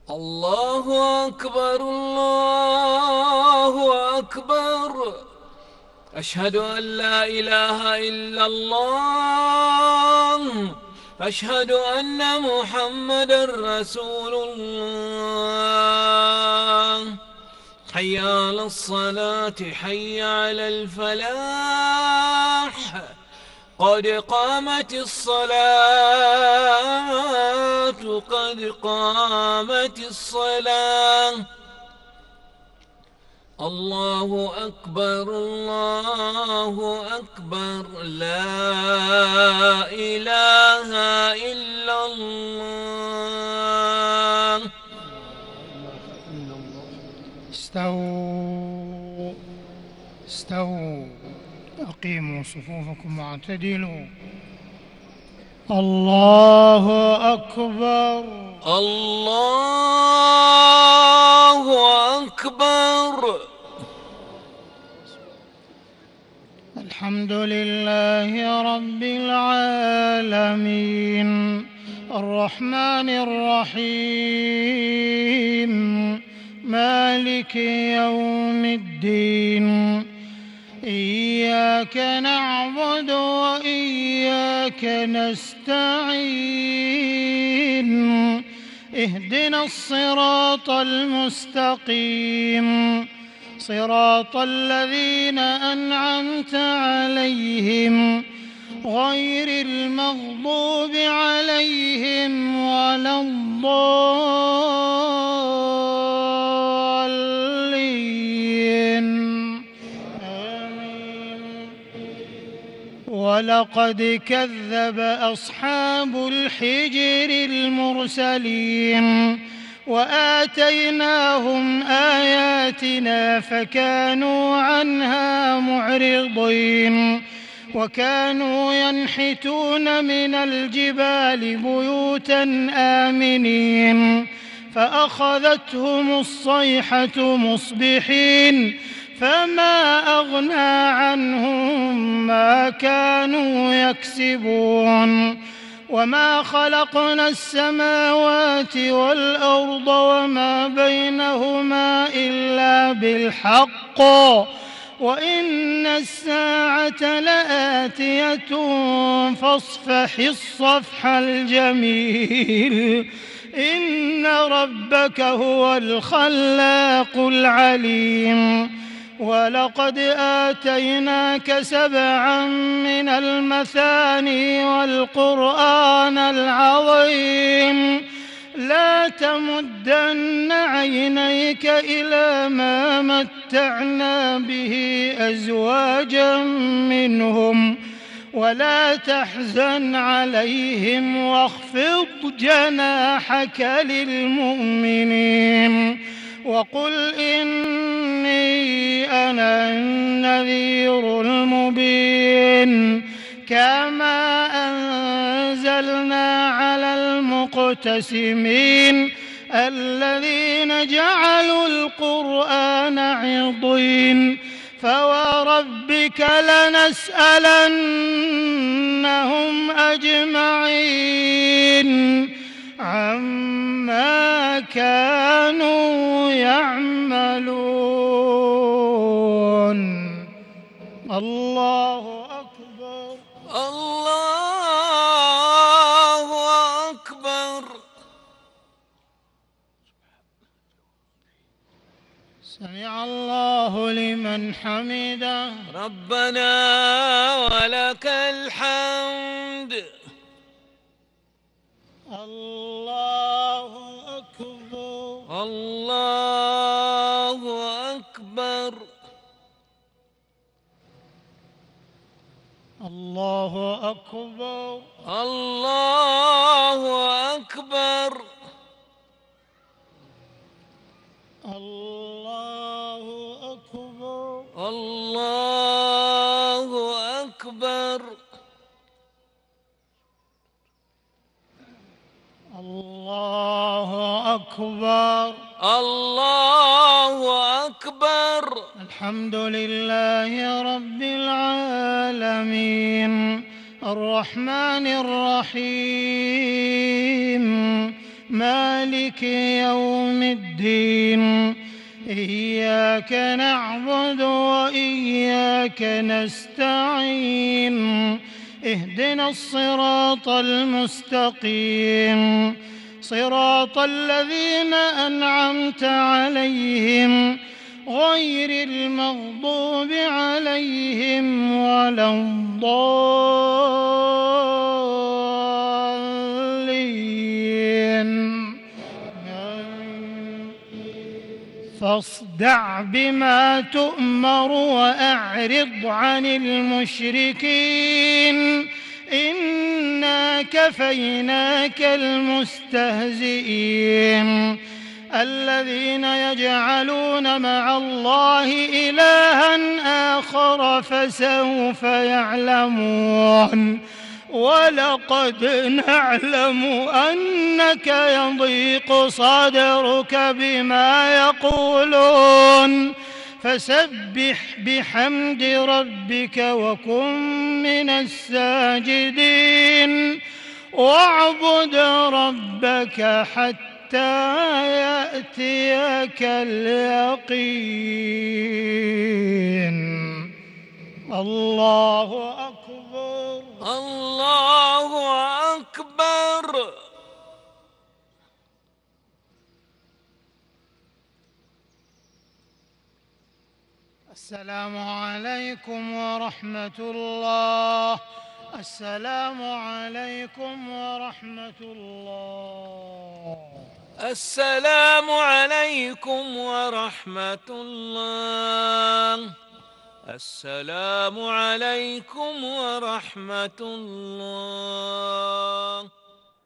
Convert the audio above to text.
الله أكبر الله أكبر. أشهد أن لا إله إلا الله. أشهد أن محمدًا رسول الله. حي على الصلاة حي على الفلاح. قد قامت الصلاة قد قامت الصلاة. الله أكبر الله أكبر. لا إله إلا الله. استووا استووا، أقيموا صفوفكم واعتدلوا. الله أكبر الله أكبر. الحمد لله رب العالمين، الرحمن الرحيم، مالك يوم الدين. إياك نعبد وإياك نستعين. اهدنا الصراط المستقيم، صراط الذين أنعمت عليهم غير المغضوب عليهم ولا الضالين. آمين. ولقد كذب أصحاب الحجر المرسلين وآتيناهم آياتنا فكانوا عنها معرضين. وكانوا ينحتون من الجبال بيوتا آمنين فأخذتهم الصيحة مصبحين فما أغنى عنهم ما كانوا يكسبون. وما خلقنا السماوات والأرض وما بينهما إلا بالحق وإن الساعة لآتية فاصفح الصفح الجميل. إن ربك هو الخلاق العليم. ولقد آتيناك 7 من المثاني والقرآن العظيم. لا تمدن عينيك إلى ما متعنا به أزواجا منهم ولا تحزن عليهم واخفض جناحك للمؤمنين وقل إني أنا النذير المبين. كما أنزلنا على المقتسمين الذين جعلوا القرآن عضين. فوربك لنسألنهم أجمعين عما كانوا يعملون. الله أكبر الله أكبر. سمع الله لمن حمده. ربنا ولك الحمد. الله أكبر الله أكبر. الله أكبر الله أكبر. الله أكبر الله أكبر. الله أكبر الله أكبر. الحمد لله رب العالمين، الرحمن الرحيم، مالك يوم الدين إياك نعبد وإياك نستعين اهدنا الصراط المستقيم صراط الذين أنعمت عليهم غير المغضوب عليهم ولا الضالين. فاصدع بما تؤمر وأعرض عن المشركين إنا كفيناك المستهزئين الذين يجعلون مع الله إلها آخر فسوف يعلمون ولقد نعلم أنك يضيق صدرك بما يقولون فسبح بحمد ربك وكن من الساجدين واعبد ربك حتى يأتيك اليقين. الله أكبر. الله أكبر. السلام عليكم ورحمة الله. السلام عليكم ورحمة الله. السلام عليكم ورحمة الله. السلام عليكم ورحمة الله.